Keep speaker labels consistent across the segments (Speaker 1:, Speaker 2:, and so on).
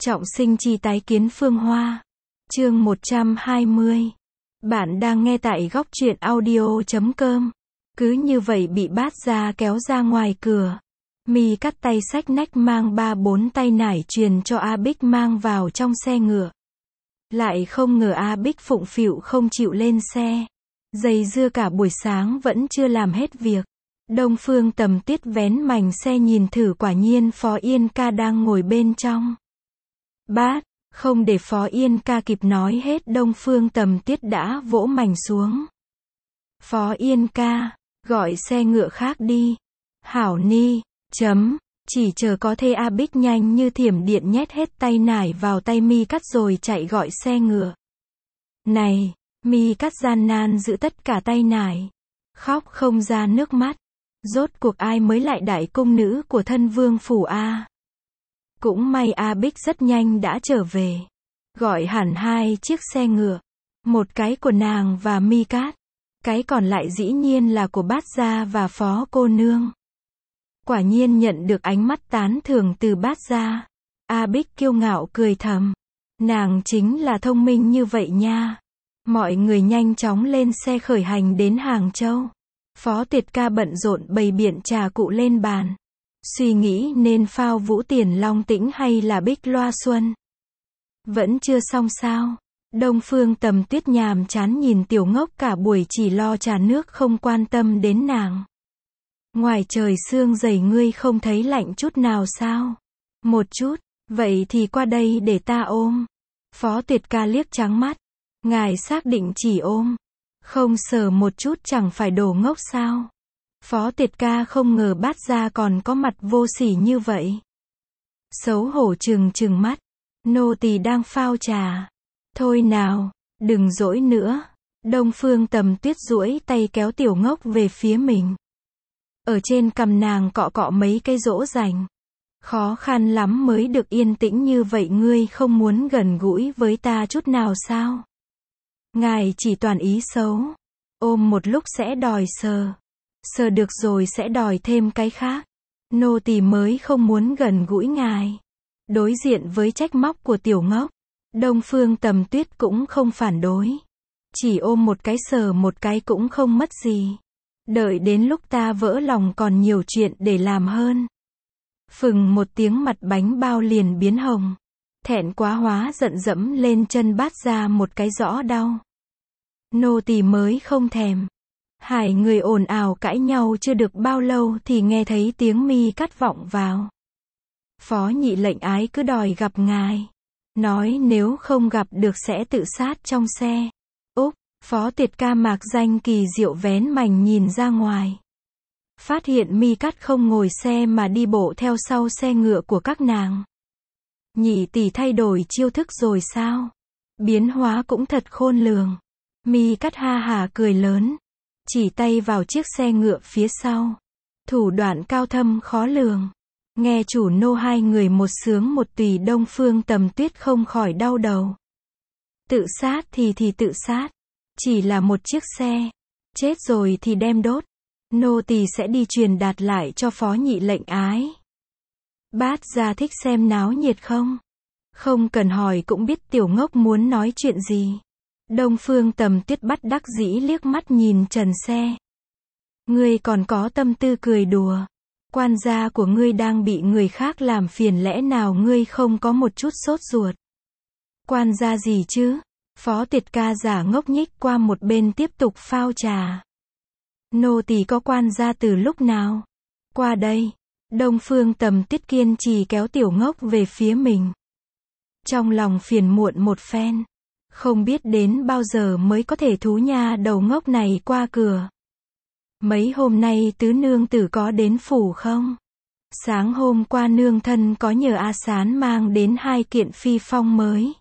Speaker 1: Trọng sinh chi tái kiến Phương Hoa. Chương 120. Bạn đang nghe tại góc truyện audio.com. Cứ như vậy bị Bát Gia kéo ra ngoài cửa. Mi cắt tay xách nách mang 3-4 tay nải truyền cho A Bích mang vào trong xe ngựa. Lại không ngờ A Bích phụng phịu không chịu lên xe. Dây dưa cả buổi sáng vẫn chưa làm hết việc. Đông Phương Tầm Tuyết vén mành xe nhìn thử, quả nhiên Phó Yên Ca đang ngồi bên trong. Bát, không để Phó Yên Ca kịp nói hết, Đông Phương Tầm Tuyết đã vỗ mành xuống. Phó Yên Ca, gọi xe ngựa khác đi. Hảo ni, chỉ chờ có thê. A Bích nhanh như thiểm điện nhét hết tay nải vào tay Mi Cắt rồi chạy gọi xe ngựa. Này, Mi Cắt gian nan giữ tất cả tay nải, khóc không ra nước mắt. Rốt cuộc ai mới lại đại cung nữ của thân vương phủ a? Cũng may A Bích rất nhanh đã trở về. Gọi hẳn 2 chiếc xe ngựa. Một cái của nàng và Mi Cát. Cái còn lại dĩ nhiên là của Bát Gia và Phó cô nương. Quả nhiên nhận được ánh mắt tán thưởng từ Bát Gia. A Bích kiêu ngạo cười thầm. Nàng chính là thông minh như vậy nha. Mọi người nhanh chóng lên xe khởi hành đến Hàng Châu. Phó Tuyệt Ca bận rộn bày biện trà cụ lên bàn. Suy nghĩ nên phao Vũ Tiền Long Tĩnh hay là Bích Loa Xuân. Vẫn chưa xong sao? Đông Phương Tầm Tuyết nhàm chán nhìn Tiểu Ngốc cả buổi chỉ lo trà nước không quan tâm đến nàng. Ngoài trời sương dày ngươi không thấy lạnh chút nào sao? Một chút, vậy thì qua đây để ta ôm. Phó Tuyệt Ca liếc trắng mắt. Ngài xác định chỉ ôm, không sờ một chút chẳng phải đồ ngốc sao? Phó Tuyệt Ca không ngờ Bát Gia còn có mặt vô sỉ như vậy. Xấu hổ trừng mắt. Nô tỳ đang phao trà. Thôi nào, đừng dỗi nữa. Đông Phương Tầm Tuyết duỗi tay kéo Tiểu Ngốc về phía mình. Ở trên cằm nàng cọ cọ mấy cái dỗ dành. Khó khăn lắm mới được yên tĩnh như vậy, ngươi không muốn gần gũi với ta chút nào sao? Ngài chỉ toàn ý xấu. Ôm một lúc sẽ đòi sờ. Sờ được rồi sẽ đòi thêm cái khác. Nô tỳ mới không muốn gần gũi ngài. Đối diện với trách móc của Tiểu Ngốc, Đông Phương Tầm Tuyết cũng không phản đối. Chỉ ôm một cái sờ một cái cũng không mất gì. Đợi đến lúc ta vỡ lòng còn nhiều chuyện để làm hơn. Phừng một tiếng mặt bánh bao liền biến hồng. Thẹn quá hóa giận dẫm lên chân Bát Gia một cái rõ đau. Nô tỳ mới không thèm. Hai người ồn ào cãi nhau chưa được bao lâu thì nghe thấy tiếng Mi Cắt vọng vào. Phó nhị lệnh ái cứ đòi gặp ngài. Nói nếu không gặp được sẽ tự sát trong xe. Úp, Phó Tuyệt Ca mạc danh kỳ diệu vén mành nhìn ra ngoài. Phát hiện Mi Cắt không ngồi xe mà đi bộ theo sau xe ngựa của các nàng. Nhị tỷ thay đổi chiêu thức rồi sao? Biến hóa cũng thật khôn lường. Mi Cắt ha hà cười lớn. Chỉ tay vào chiếc xe ngựa phía sau. Thủ đoạn cao thâm khó lường. Nghe chủ nô hai người một sướng một tùy, Đông Phương Tầm Tuyết không khỏi đau đầu. Tự sát thì tự sát. Chỉ là một chiếc xe. Chết rồi thì đem đốt. Nô tỳ sẽ đi truyền đạt lại cho Phó nhị lệnh ái. Bát Gia thích xem náo nhiệt không? Không cần hỏi cũng biết Tiểu Ngốc muốn nói chuyện gì. Đông Phương Tầm Tuyết bất đắc dĩ liếc mắt nhìn trần xe. Ngươi còn có tâm tư cười đùa. Quan gia của ngươi đang bị người khác làm phiền, lẽ nào ngươi không có một chút sốt ruột? Quan gia gì chứ? Phó Tuyệt Ca giả ngốc nhích qua một bên tiếp tục phao trà. Nô tỳ có quan gia từ lúc nào? Qua đây. Đông Phương Tầm Tuyết kiên trì kéo Tiểu Ngốc về phía mình. Trong lòng phiền muộn một phen. Không biết đến bao giờ mới có thể thú nha đầu ngốc này qua cửa. Mấy hôm nay tứ nương tử có đến phủ không? Sáng hôm qua nương thân có nhờ A Sán mang đến 2 kiện phi phong mới.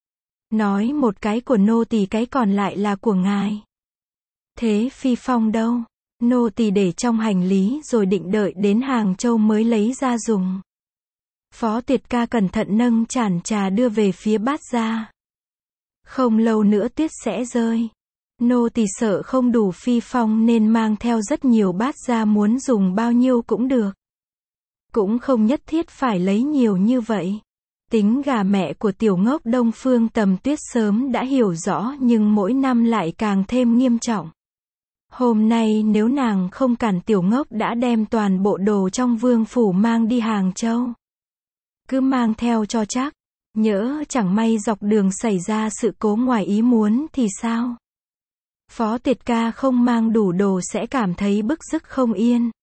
Speaker 1: Nói một cái của nô tỳ, cái còn lại là của ngài. Thế phi phong đâu? Nô tỳ để trong hành lý rồi định đợi đến Hàng Châu mới lấy ra dùng. Phó Tuyệt Ca cẩn thận nâng chản trà đưa về phía Bát Gia. Không lâu nữa tuyết sẽ rơi. Nô tỳ sợ không đủ phi phong nên mang theo rất nhiều, Bát Gia muốn dùng bao nhiêu cũng được. Cũng không nhất thiết phải lấy nhiều như vậy. Tính gà mẹ của tiểu ngốc Đông Phương Tầm Tuyết sớm đã hiểu rõ nhưng mỗi năm lại càng thêm nghiêm trọng. Hôm nay nếu nàng không cản tiểu ngốc đã đem toàn bộ đồ trong vương phủ mang đi Hàng Châu. Cứ mang theo cho chắc, nhỡ chẳng may dọc đường xảy ra sự cố ngoài ý muốn thì sao? Phó Tiệt Ca không mang đủ đồ sẽ cảm thấy bức rứt không yên.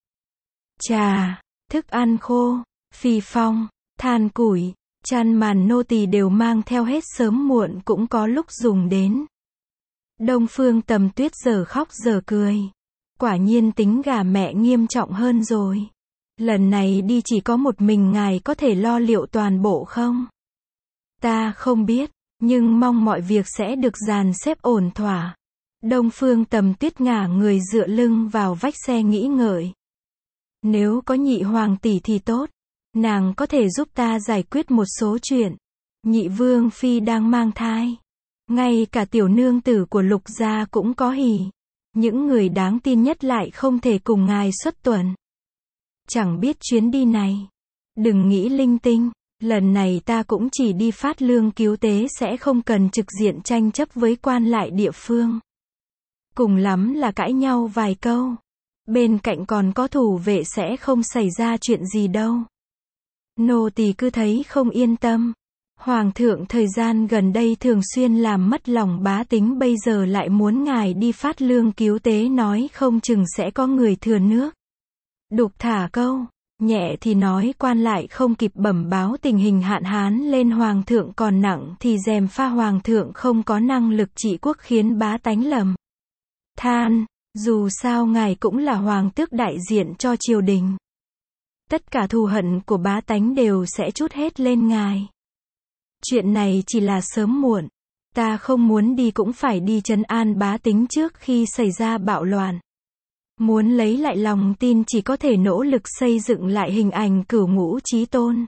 Speaker 1: Trà, thức ăn khô, phi phong, than củi, chăn màn nô tỳ đều mang theo hết, sớm muộn cũng có lúc dùng đến. Đông Phương Tầm Tuyết giờ khóc giờ cười. Quả nhiên tính gà mẹ nghiêm trọng hơn rồi. Lần này đi chỉ có một mình ngài có thể lo liệu toàn bộ không? Ta không biết, nhưng mong mọi việc sẽ được dàn xếp ổn thỏa. Đông Phương Tầm Tuyết ngả người dựa lưng vào vách xe nghĩ ngợi. Nếu có nhị hoàng tỷ thì tốt. Nàng có thể giúp ta giải quyết một số chuyện. Nhị vương phi đang mang thai. Ngay cả tiểu nương tử của Lục gia cũng có hỉ. Những người đáng tin nhất lại không thể cùng ngài xuất tuần. Chẳng biết chuyến đi này. Đừng nghĩ linh tinh. Lần này ta cũng chỉ đi phát lương cứu tế, sẽ không cần trực diện tranh chấp với quan lại địa phương. Cùng lắm là cãi nhau vài câu. Bên cạnh còn có thủ vệ, sẽ không xảy ra chuyện gì đâu. Nô tỳ cứ thấy không yên tâm. Hoàng thượng thời gian gần đây thường xuyên làm mất lòng bá tính, bây giờ lại muốn ngài đi phát lương cứu tế, nói không chừng sẽ có người thừa nước. Đục thả câu, nhẹ thì nói quan lại không kịp bẩm báo tình hình hạn hán lên hoàng thượng, còn nặng thì gièm pha hoàng thượng không có năng lực trị quốc, khiến bá tánh lầm than. Dù sao ngài cũng là hoàng tước đại diện cho triều đình. Tất cả thù hận của bá tánh đều sẽ trút hết lên ngài. Chuyện này chỉ là sớm muộn. Ta không muốn đi cũng phải đi trấn an bá tính trước khi xảy ra bạo loạn. Muốn lấy lại lòng tin chỉ có thể nỗ lực xây dựng lại hình ảnh cửu ngũ chí tôn.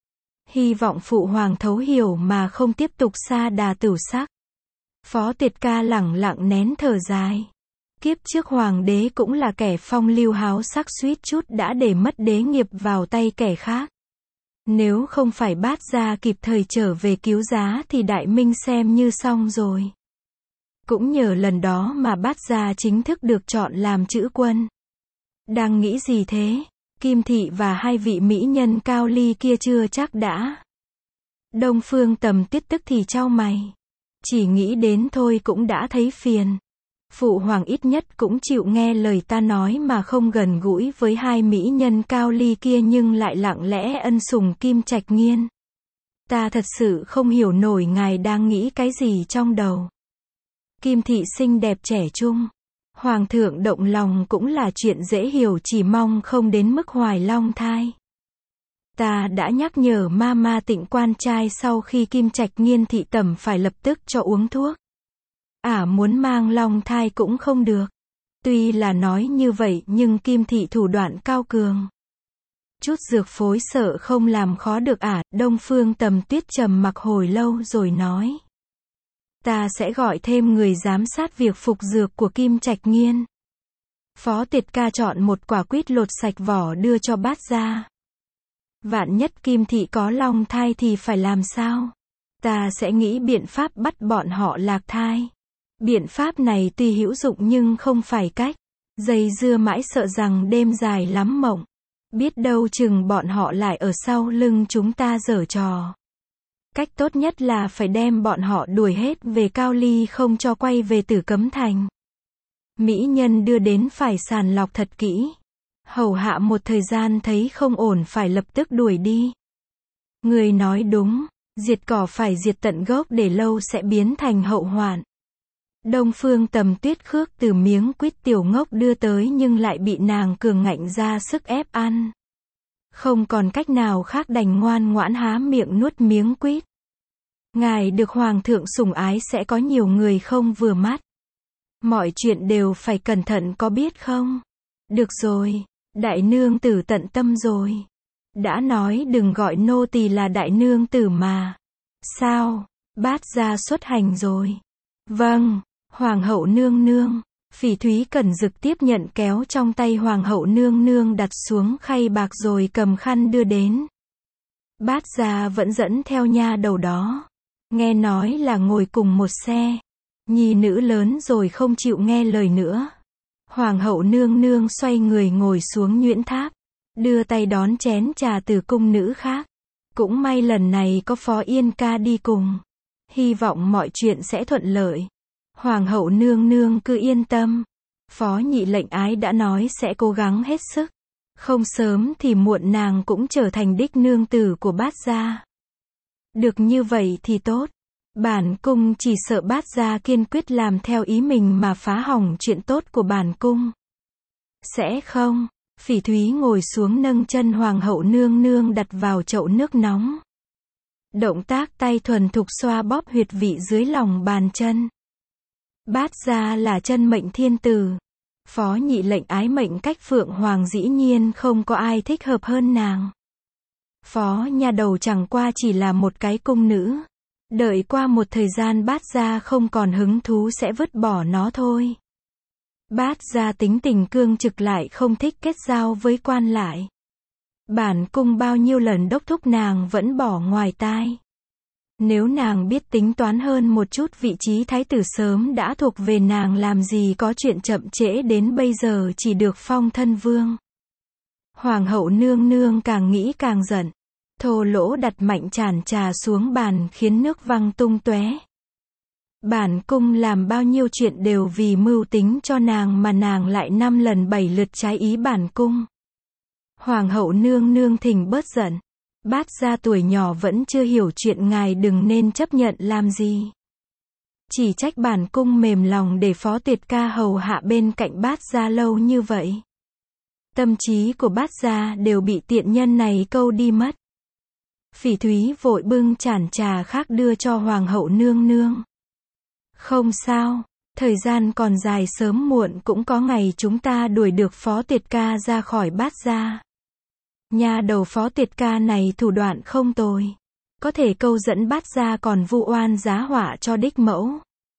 Speaker 1: Hy vọng phụ hoàng thấu hiểu mà không tiếp tục sa đà tửu sắc. Phó Tiệt Ca lẳng lặng nén thở dài. Kiếp trước hoàng đế cũng là kẻ phong lưu háo sắc, suýt chút đã để mất đế nghiệp vào tay kẻ khác. Nếu không phải Bát Gia kịp thời trở về cứu giá thì Đại Minh xem như xong rồi. Cũng nhờ lần đó mà Bát Gia chính thức được chọn làm chữ quân. Đang nghĩ gì thế? Kim Thị và hai vị mỹ nhân cao ly kia chưa chắc đã. Đông Phương Tầm Tuyết tức thì chau mày. Chỉ nghĩ đến thôi cũng đã thấy phiền. Phụ hoàng ít nhất cũng chịu nghe lời ta nói mà không gần gũi với hai mỹ nhân cao ly kia, nhưng lại lặng lẽ ân sủng Kim Trạch Nghiên. Ta thật sự không hiểu nổi ngài đang nghĩ cái gì trong đầu. Kim Thị xinh đẹp trẻ trung. Hoàng thượng động lòng cũng là chuyện dễ hiểu, chỉ mong không đến mức hoài long thai. Ta đã nhắc nhở Mama Tịnh quan trai sau khi Kim Trạch Nghiên thị tẩm phải lập tức cho uống thuốc. Muốn mang long thai cũng không được. Tuy là nói như vậy nhưng Kim Thị thủ đoạn cao cường. Chút dược phối sợ không làm khó được Đông Phương Tầm Tuyết trầm mặc hồi lâu rồi nói. Ta sẽ gọi thêm người giám sát việc phục dược của Kim Trạch Nghiên. Phó Tiệt Ca chọn một quả quýt lột sạch vỏ đưa cho Bát Gia. Vạn nhất Kim Thị có long thai thì phải làm sao? Ta sẽ nghĩ biện pháp bắt bọn họ lạc thai. Biện pháp này tuy hữu dụng nhưng không phải cách. Dây dưa mãi sợ rằng đêm dài lắm mộng. Biết đâu chừng bọn họ lại ở sau lưng chúng ta giở trò. Cách tốt nhất là phải đem bọn họ đuổi hết về Cao Ly, không cho quay về Tử Cấm Thành. Mỹ nhân đưa đến phải sàng lọc thật kỹ. Hầu hạ một thời gian thấy không ổn phải lập tức đuổi đi. Người nói đúng, diệt cỏ phải diệt tận gốc, để lâu sẽ biến thành hậu hoạn. Đông Phương Tầm Tuyết khước từ miếng quýt tiểu ngốc đưa tới nhưng lại bị nàng cường ngạnh ra sức ép ăn. Không còn cách nào khác đành ngoan ngoãn há miệng nuốt miếng quýt. Ngài được hoàng thượng sủng ái sẽ có nhiều người không vừa mắt. Mọi chuyện đều phải cẩn thận có biết không? Được rồi, đại nương tử tận tâm rồi. Đã nói đừng gọi nô tỳ là đại nương tử mà. Sao? Bát Gia xuất hành rồi. Vâng, hoàng hậu nương nương. Phỉ Thúy Cẩn Dực tiếp nhận kéo trong tay hoàng hậu nương nương, đặt xuống khay bạc rồi cầm khăn đưa đến. Bát gia vẫn dẫn theo nha đầu đó. Nghe nói là ngồi cùng một xe. Nhi nữ lớn rồi không chịu nghe lời nữa. Hoàng hậu nương nương xoay người ngồi xuống nhuyễn tháp. Đưa tay đón chén trà từ cung nữ khác. Cũng may lần này có Phó Yên Ca đi cùng. Hy vọng mọi chuyện sẽ thuận lợi. Hoàng hậu nương nương cứ yên tâm. Phó nhị lệnh ái đã nói sẽ cố gắng hết sức. Không sớm thì muộn nàng cũng trở thành đích nương tử của Bát gia. Được như vậy thì tốt. Bản cung chỉ sợ Bát gia kiên quyết làm theo ý mình mà phá hỏng chuyện tốt của bản cung. Sẽ không. Phỉ Thúy ngồi xuống nâng chân hoàng hậu nương nương đặt vào chậu nước nóng. Động tác tay thuần thục xoa bóp huyệt vị dưới lòng bàn chân. Bát gia là chân mệnh thiên tử. Phó nhị lệnh ái mệnh cách phượng hoàng dĩ nhiên không có ai thích hợp hơn nàng. Phó nha đầu chẳng qua chỉ là một cái cung nữ. Đợi qua một thời gian Bát gia không còn hứng thú sẽ vứt bỏ nó thôi. Bát gia tính tình cương trực lại không thích kết giao với quan lại. Bản cung bao nhiêu lần đốc thúc nàng vẫn bỏ ngoài tai. Nếu nàng biết tính toán hơn một chút vị trí thái tử sớm đã thuộc về nàng làm gì có chuyện chậm trễ đến bây giờ chỉ được phong thân vương. Hoàng hậu nương nương càng nghĩ càng giận. Thô lỗ đặt mạnh chản trà xuống bàn khiến nước văng tung tóe. Bản cung làm bao nhiêu chuyện đều vì mưu tính cho nàng mà nàng lại 5 lần 7 lượt trái ý bản cung. Hoàng hậu nương nương thỉnh bớt giận. Bát gia tuổi nhỏ vẫn chưa hiểu chuyện ngài đừng nên chấp nhận làm gì. Chỉ trách bản cung mềm lòng để Phó Tuyệt Ca hầu hạ bên cạnh Bát gia lâu như vậy. Tâm trí của Bát gia đều bị tiện nhân này câu đi mất. Phỉ Thúy vội bưng chản trà khác đưa cho hoàng hậu nương nương. Không sao, thời gian còn dài sớm muộn cũng có ngày chúng ta đuổi được Phó Tuyệt Ca ra khỏi Bát gia. Nha đầu Phó Tuyệt Ca này thủ đoạn không tồi. Có thể câu dẫn Bát gia còn vu oan giá họa cho đích mẫu.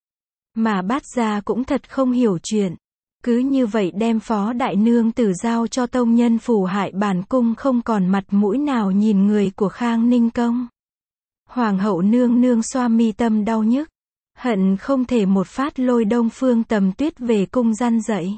Speaker 1: Mà Bát gia cũng thật không hiểu chuyện. Cứ như vậy đem Phó đại nương tử giao cho tông nhân phủ hại bản cung không còn mặt mũi nào nhìn người của Khang Ninh Công. Hoàng hậu nương nương xoa mi tâm đau nhức. Hận không thể một phát lôi Đông Phương Tầm Tuyết về cung răn dậy.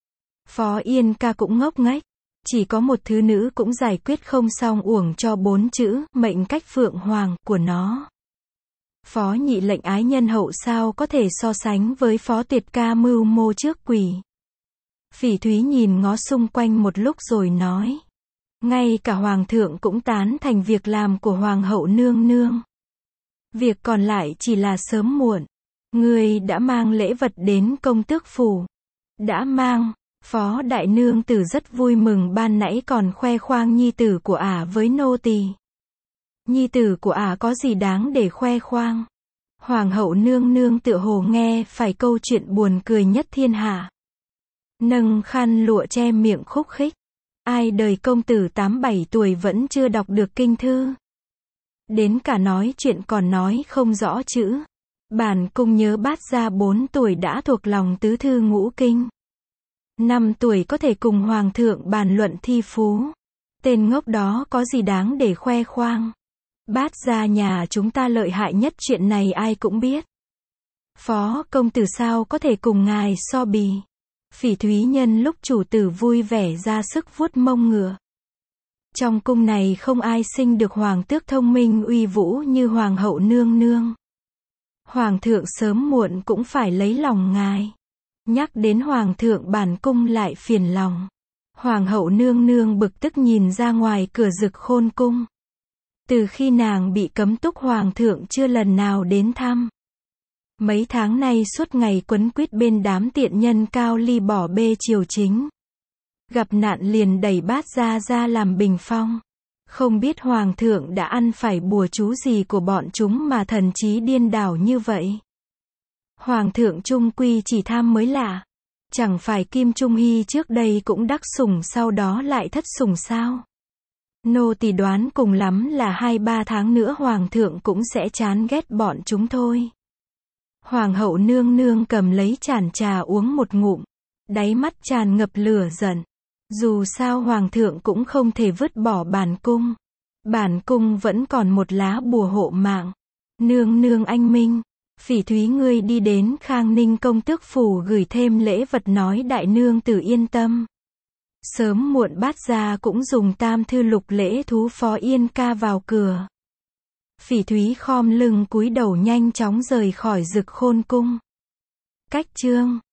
Speaker 1: Phó Yên Ca cũng ngốc nghếch. Chỉ có một thứ nữ cũng giải quyết không xong uổng cho 4 chữ, mệnh cách phượng hoàng, của nó. Phó nhị lệnh ái nhân hậu sao có thể so sánh với Phó Tuyệt Ca mưu mô trước quỷ. Phỉ Thúy nhìn ngó xung quanh một lúc rồi nói. Ngay cả hoàng thượng cũng tán thành việc làm của hoàng hậu nương nương. Việc còn lại chỉ là sớm muộn. Người đã mang lễ vật đến công tước phủ. Đã mang. Phó đại nương tử rất vui mừng ban nãy còn khoe khoang nhi tử của ả với nô tỳ. Nhi tử của ả có gì đáng để khoe khoang. Hoàng hậu nương nương tựa hồ nghe phải câu chuyện buồn cười nhất thiên hạ. Nâng khăn lụa che miệng khúc khích. Ai đời công tử 8-7 tuổi vẫn chưa đọc được kinh thư. Đến cả nói chuyện còn nói không rõ chữ. Bản cung nhớ Bát gia 4 tuổi đã thuộc lòng tứ thư ngũ kinh. 5 tuổi có thể cùng hoàng thượng bàn luận thi phú. Tên ngốc đó có gì đáng để khoe khoang. Bát gia nhà chúng ta lợi hại nhất chuyện này ai cũng biết. Phó công tử sao có thể cùng ngài so bì. Phỉ Thúy nhân lúc chủ tử vui vẻ ra sức vuốt mông ngựa. Trong cung này không ai sinh được hoàng tước thông minh uy vũ như hoàng hậu nương nương. Hoàng thượng sớm muộn cũng phải lấy lòng ngài. Nhắc đến hoàng thượng bản cung lại phiền lòng. Hoàng hậu nương nương bực tức nhìn ra ngoài cửa Dực Khôn cung. Từ khi nàng bị cấm túc hoàng thượng chưa lần nào đến thăm. Mấy tháng nay suốt ngày quấn quýt bên đám tiện nhân cao ly bỏ bê triều chính. Gặp nạn liền đẩy Bát gia ra làm bình phong. Không biết hoàng thượng đã ăn phải bùa chú gì của bọn chúng mà thần trí điên đảo như vậy. Hoàng thượng trung quy chỉ tham mới lạ. Chẳng phải Kim Trung Hy trước đây cũng đắc sủng sau đó lại thất sủng sao? Nô tỳ đoán cùng lắm là 2-3 tháng nữa hoàng thượng cũng sẽ chán ghét bọn chúng thôi. Hoàng hậu nương nương cầm lấy chản trà uống một ngụm. Đáy mắt tràn ngập lửa giận. Dù sao hoàng thượng cũng không thể vứt bỏ bản cung. Bản cung vẫn còn một lá bùa hộ mạng. Nương nương anh minh. Phỉ Thúy ngươi đi đến Khang Ninh công tước phủ gửi thêm lễ vật nói đại nương tử yên tâm. Sớm muộn Bát gia cũng dùng tam thư lục lễ thú phó Yên ca vào cửa. Phỉ Thúy khom lưng cúi đầu nhanh chóng rời khỏi Dực Khôn cung. Cách chương